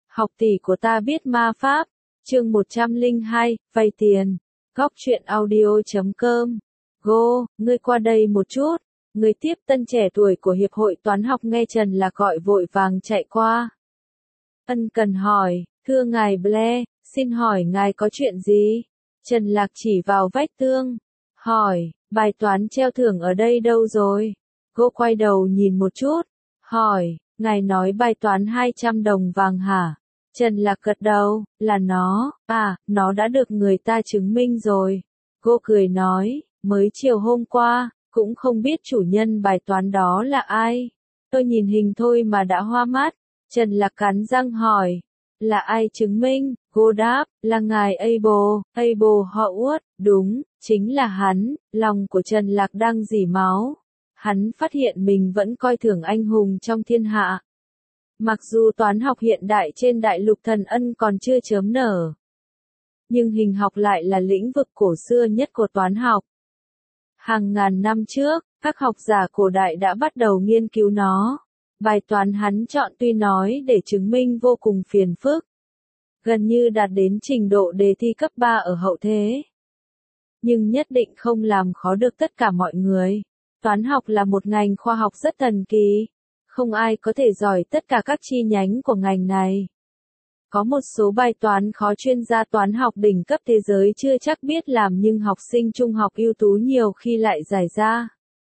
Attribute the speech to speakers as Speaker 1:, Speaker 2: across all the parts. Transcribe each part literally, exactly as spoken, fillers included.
Speaker 1: Học tỷ của ta biết ma pháp. Chương một trăm lẻ hai, vay tiền. Góc truyện audio chấm com. Go, ngươi qua đây một chút. Người tiếp tân trẻ tuổi của Hiệp hội Toán học nghe Trần Lạc gọi vội vàng chạy qua. Ân cần hỏi, thưa ngài Blair, xin hỏi ngài có chuyện gì? Trần Lạc chỉ vào vách tường. Hỏi, bài toán treo thưởng ở đây đâu rồi? Cô quay đầu nhìn một chút. Hỏi, ngài nói bài toán hai trăm đồng vàng hả? Trần Lạc gật đầu, là nó, à, nó đã được người ta chứng minh rồi. Cô cười nói, mới chiều hôm qua, cũng không biết chủ nhân bài toán đó là ai. Tôi nhìn hình thôi mà đã hoa mắt. Trần Lạc cắn răng hỏi, là ai chứng minh? Cô đáp, là ngài Abel, Abel Howard, đúng, chính là hắn. Lòng của Trần Lạc đang rỉ máu. Hắn phát hiện mình vẫn coi thường anh hùng trong thiên hạ. Mặc dù toán học hiện đại trên đại lục thần ân còn chưa chớm nở, nhưng hình học lại là lĩnh vực cổ xưa nhất của toán học. Hàng ngàn năm trước, các học giả cổ đại đã bắt đầu nghiên cứu nó. Bài toán hắn chọn tuy nói để chứng minh vô cùng phiền phức, gần như đạt đến trình độ đề thi cấp ba ở hậu thế, nhưng nhất định không làm khó được tất cả mọi người. Toán học là một ngành khoa học rất thần kỳ, không ai có thể giỏi tất cả các chi nhánh của ngành này. Có một số bài toán khó chuyên gia toán học đỉnh cấp thế giới chưa chắc biết làm nhưng học sinh trung học ưu tú nhiều khi lại giải ra.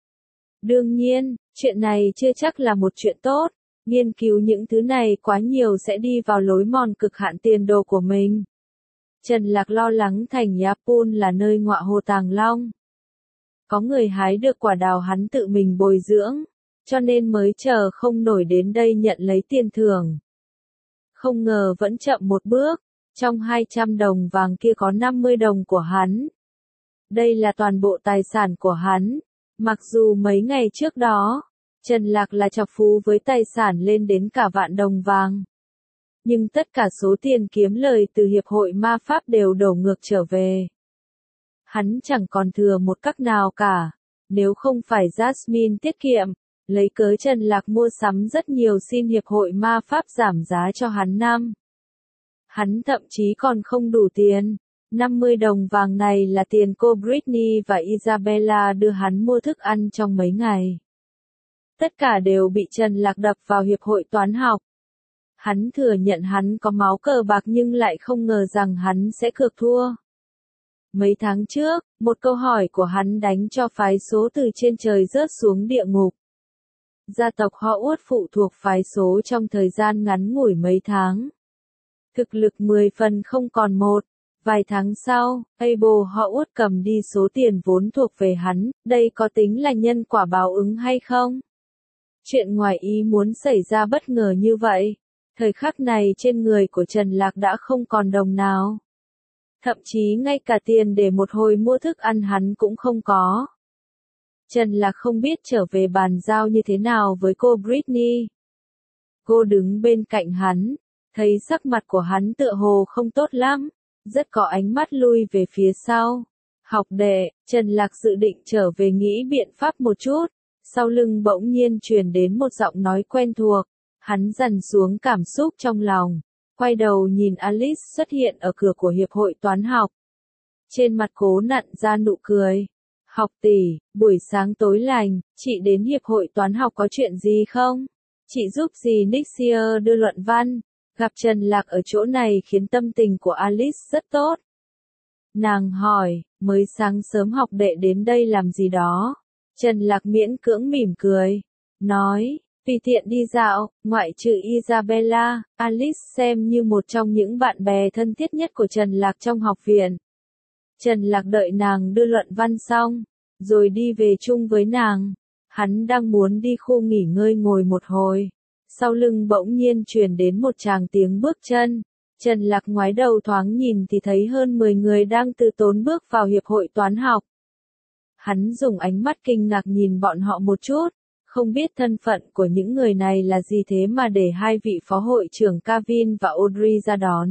Speaker 1: Đương nhiên, chuyện này chưa chắc là một chuyện tốt. Nghiên cứu những thứ này quá nhiều sẽ đi vào lối mòn cực hạn tiền đồ của mình. Trần Lạc lo lắng thành Yapun là nơi ngọa hồ tàng long. Có người hái được quả đào hắn tự mình bồi dưỡng, cho nên mới chờ không nổi đến đây nhận lấy tiền thưởng. Không ngờ vẫn chậm một bước, trong hai trăm đồng vàng kia có năm mươi đồng của hắn. Đây là toàn bộ tài sản của hắn. Mặc dù mấy ngày trước đó, Trần Lạc là chọc phú với tài sản lên đến cả vạn đồng vàng. Nhưng tất cả số tiền kiếm lời từ Hiệp hội Ma Pháp đều đổ ngược trở về. Hắn chẳng còn thừa một cách nào cả. Nếu không phải Jasmine tiết kiệm, lấy cớ Trần Lạc mua sắm rất nhiều xin Hiệp hội Ma Pháp giảm giá cho hắn năm. Hắn thậm chí còn không đủ tiền. năm mươi đồng vàng này là tiền cô Britney và Isabella đưa hắn mua thức ăn trong mấy ngày. Tất cả đều bị Trần Lạc đập vào Hiệp hội Toán học. Hắn thừa nhận hắn có máu cờ bạc nhưng lại không ngờ rằng hắn sẽ cược thua. Mấy tháng trước, một câu hỏi của hắn đánh cho phái số từ trên trời rớt xuống địa ngục. Gia tộc Howard phụ thuộc phái số trong thời gian ngắn ngủi mấy tháng. Thực lực mười phần không còn một. Vài tháng sau, Abel Howard cầm đi số tiền vốn thuộc về hắn, đây có tính là nhân quả báo ứng hay không? Chuyện ngoài ý muốn xảy ra bất ngờ như vậy. Thời khắc này trên người của Trần Lạc đã không còn đồng nào. Thậm chí ngay cả tiền để một hồi mua thức ăn hắn cũng không có. Trần Lạc không biết trở về bàn giao như thế nào với cô Britney. Cô đứng bên cạnh hắn, thấy sắc mặt của hắn tựa hồ không tốt lắm, rất có ánh mắt lui về phía sau. Học đệ, Trần Lạc dự định trở về nghĩ biện pháp một chút, sau lưng bỗng nhiên truyền đến một giọng nói quen thuộc. Hắn dằn xuống cảm xúc trong lòng, quay đầu nhìn Alice xuất hiện ở cửa của Hiệp hội Toán học. Trên mặt cố nặn ra nụ cười. Học tỷ, buổi sáng tối lành, chị đến Hiệp hội Toán học có chuyện gì không? Chị giúp gì Nixia đưa luận văn? Gặp Trần Lạc ở chỗ này khiến tâm tình của Alice rất tốt. Nàng hỏi, mới sáng sớm học đệ đến đây làm gì đó? Trần Lạc miễn cưỡng mỉm cười, nói, tùy tiện đi dạo, ngoại trừ Isabella, Alice xem như một trong những bạn bè thân thiết nhất của Trần Lạc trong học viện. Trần Lạc đợi nàng đưa luận văn xong, rồi đi về chung với nàng. Hắn đang muốn đi khu nghỉ ngơi ngồi một hồi. Sau lưng bỗng nhiên truyền đến một tràng tiếng bước chân. Trần Lạc ngoái đầu thoáng nhìn thì thấy hơn mười người đang từ tốn bước vào Hiệp hội Toán học. Hắn dùng ánh mắt kinh ngạc nhìn bọn họ một chút, không biết thân phận của những người này là gì thế mà để hai vị phó hội trưởng Kevin và Audrey ra đón.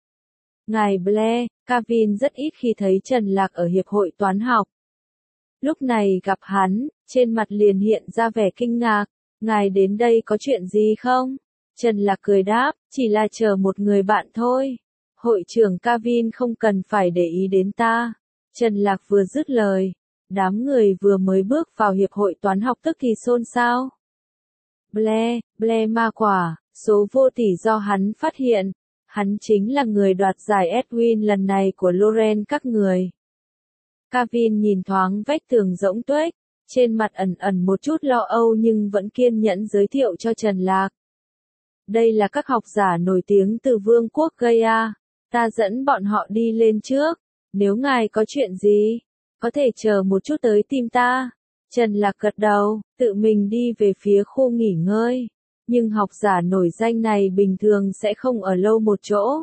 Speaker 1: Ngài Blair, Kevin rất ít khi thấy Trần Lạc ở Hiệp hội Toán học. Lúc này gặp hắn, trên mặt liền hiện ra vẻ kinh ngạc. Ngài đến đây có chuyện gì không? Trần Lạc cười đáp, chỉ là chờ một người bạn thôi. Hội trưởng Kevin không cần phải để ý đến ta. Trần Lạc vừa dứt lời, đám người vừa mới bước vào hiệp hội toán học tức thì xôn xao. Blair, Blair ma quả, số vô tỷ do hắn phát hiện. Hắn chính là người đoạt giải Edwin lần này của Loren các người. Kevin nhìn thoáng vách tường rỗng tuếch, trên mặt ẩn ẩn một chút lo âu nhưng vẫn kiên nhẫn giới thiệu cho Trần Lạc. Đây là các học giả nổi tiếng từ Vương quốc Gaia, ta dẫn bọn họ đi lên trước, nếu ngài có chuyện gì, có thể chờ một chút tới tìm ta. Trần Lạc gật đầu, tự mình đi về phía khu nghỉ ngơi, nhưng học giả nổi danh này bình thường sẽ không ở lâu một chỗ.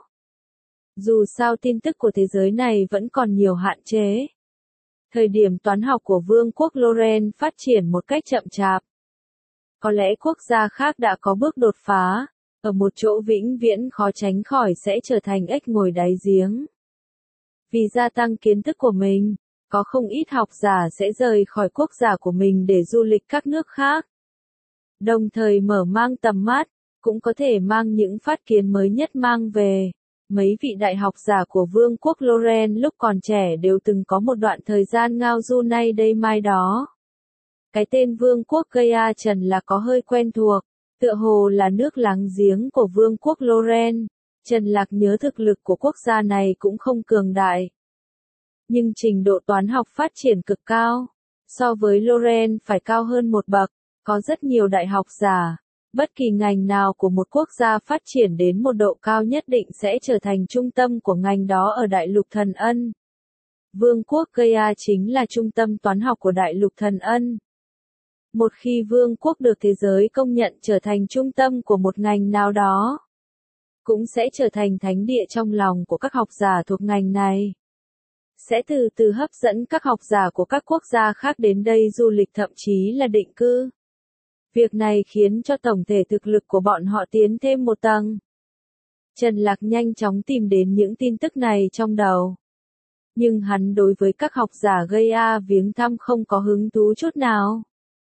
Speaker 1: Dù sao tin tức của thế giới này vẫn còn nhiều hạn chế. Thời điểm toán học của Vương quốc Loren phát triển một cách chậm chạp. Có lẽ quốc gia khác đã có bước đột phá, ở một chỗ vĩnh viễn khó tránh khỏi sẽ trở thành ếch ngồi đáy giếng. Vì gia tăng kiến thức của mình, có không ít học giả sẽ rời khỏi quốc gia của mình để du lịch các nước khác. Đồng thời mở mang tầm mắt, cũng có thể mang những phát kiến mới nhất mang về. Mấy vị đại học giả của Vương quốc Loren lúc còn trẻ đều từng có một đoạn thời gian ngao du nay đây mai đó. Cái tên Vương quốc Gaia Trần là có hơi quen thuộc, tựa hồ là nước láng giếng của Vương quốc Loren. Trần Lạc nhớ thực lực của quốc gia này cũng không cường đại. Nhưng trình độ toán học phát triển cực cao. So với Loren phải cao hơn một bậc, có rất nhiều đại học giả. Bất kỳ ngành nào của một quốc gia phát triển đến một độ cao nhất định sẽ trở thành trung tâm của ngành đó ở Đại lục Thần Ân. Vương quốc Gaia chính là trung tâm toán học của Đại lục Thần Ân. Một khi vương quốc được thế giới công nhận trở thành trung tâm của một ngành nào đó, cũng sẽ trở thành thánh địa trong lòng của các học giả thuộc ngành này. Sẽ từ từ hấp dẫn các học giả của các quốc gia khác đến đây du lịch thậm chí là định cư. Việc này khiến cho tổng thể thực lực của bọn họ tiến thêm một tầng. Trần Lạc nhanh chóng tìm đến những tin tức này trong đầu. Nhưng hắn đối với các học giả Gaia viếng thăm không có hứng thú chút nào.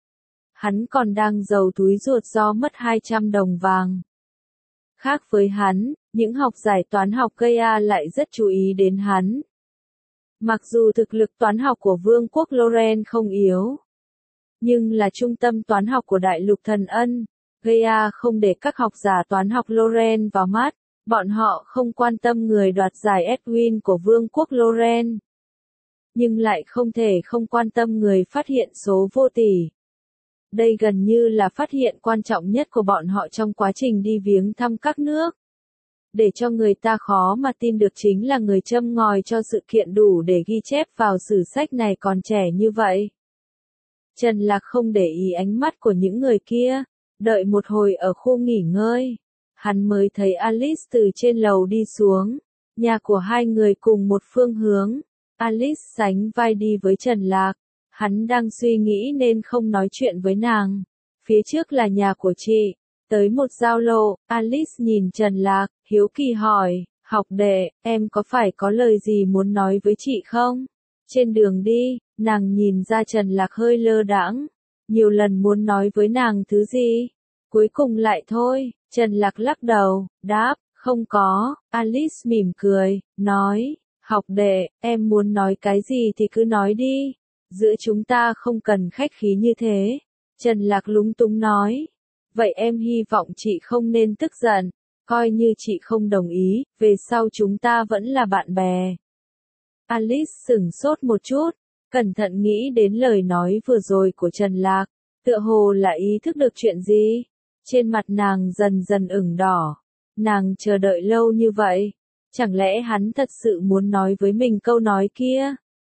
Speaker 1: Hắn còn đang giàu túi ruột do mất hai trăm đồng vàng. Khác với hắn, những học giải toán học Gaia lại rất chú ý đến hắn. Mặc dù thực lực toán học của Vương quốc Loren không yếu, nhưng là trung tâm toán học của Đại lục Thần Ân, Gaia không để các học giả toán học Loren vào mắt, bọn họ không quan tâm người đoạt giải Edwin của Vương quốc Loren. Nhưng lại không thể không quan tâm người phát hiện số vô tỷ. Đây gần như là phát hiện quan trọng nhất của bọn họ trong quá trình đi viếng thăm các nước. Để cho người ta khó mà tin được chính là người châm ngòi cho sự kiện đủ để ghi chép vào sử sách này còn trẻ như vậy. Trần Lạc không để ý ánh mắt của những người kia, đợi một hồi ở khu nghỉ ngơi. Hắn mới thấy Alice từ trên lầu đi xuống, nhà của hai người cùng một phương hướng. Alice sánh vai đi với Trần Lạc, hắn đang suy nghĩ nên không nói chuyện với nàng. Phía trước là nhà của chị, tới một giao lộ, Alice nhìn Trần Lạc, hiếu kỳ hỏi, học đệ, em có phải có lời gì muốn nói với chị không? Trên đường đi, nàng nhìn ra Trần Lạc hơi lơ đãng, nhiều lần muốn nói với nàng thứ gì, cuối cùng lại thôi. Trần Lạc lắc đầu, đáp, không có. Alice mỉm cười, nói, học đệ, em muốn nói cái gì thì cứ nói đi, giữa chúng ta không cần khách khí như thế. Trần Lạc lúng túng nói, vậy em hy vọng chị không nên tức giận, coi như chị không đồng ý, về sau chúng ta vẫn là bạn bè. Alice sửng sốt một chút, cẩn thận nghĩ đến lời nói vừa rồi của Trần Lạc, tựa hồ là ý thức được chuyện gì. Trên mặt nàng dần dần ửng đỏ, nàng chờ đợi lâu như vậy, chẳng lẽ hắn thật sự muốn nói với mình câu nói kia?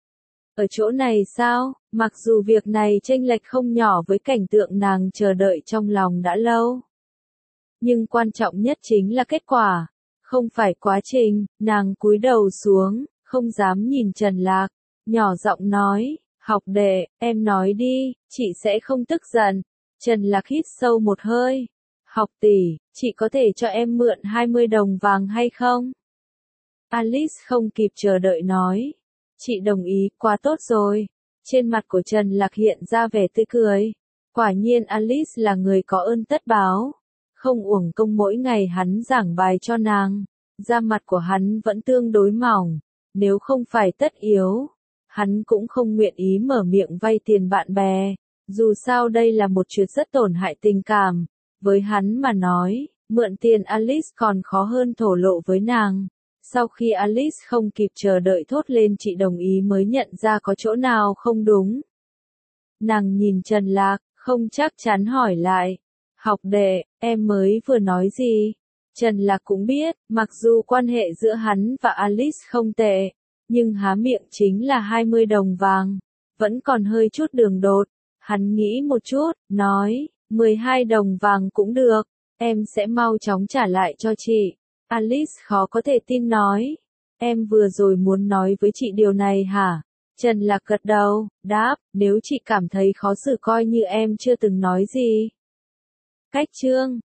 Speaker 1: Ở chỗ này sao, mặc dù việc này chênh lệch không nhỏ với cảnh tượng nàng chờ đợi trong lòng đã lâu. Nhưng quan trọng nhất chính là kết quả, không phải quá trình. Nàng cúi đầu xuống, không dám nhìn Trần Lạc, nhỏ giọng nói, học đệ, em nói đi, chị sẽ không tức giận. Trần Lạc hít sâu một hơi, học tỷ, chị có thể cho em mượn hai mươi đồng vàng hay không? Alice không kịp chờ đợi nói, chị đồng ý, quá tốt rồi. Trên mặt của Trần Lạc hiện ra vẻ tươi cười, quả nhiên Alice là người có ơn tất báo. Không uổng công mỗi ngày hắn giảng bài cho nàng, da mặt của hắn vẫn tương đối mỏng, nếu không phải tất yếu, hắn cũng không nguyện ý mở miệng vay tiền bạn bè, dù sao đây là một chuyện rất tổn hại tình cảm, với hắn mà nói, mượn tiền Alice còn khó hơn thổ lộ với nàng. Sau khi Alice không kịp chờ đợi thốt lên chị đồng ý mới nhận ra có chỗ nào không đúng. Nàng nhìn Trần Lạc, không chắc chắn hỏi lại, học đệ, em mới vừa nói gì? Trần Lạc cũng biết, mặc dù quan hệ giữa hắn và Alice không tệ, nhưng há miệng chính là hai mươi đồng vàng, vẫn còn hơi chút đường đột. Hắn nghĩ một chút, nói, mười hai đồng vàng cũng được, em sẽ mau chóng trả lại cho chị. Alice khó có thể tin nói, em vừa rồi muốn nói với chị điều này hả? Trần Lạc gật đầu, đáp, nếu chị cảm thấy khó xử coi như em chưa từng nói gì. Cách chương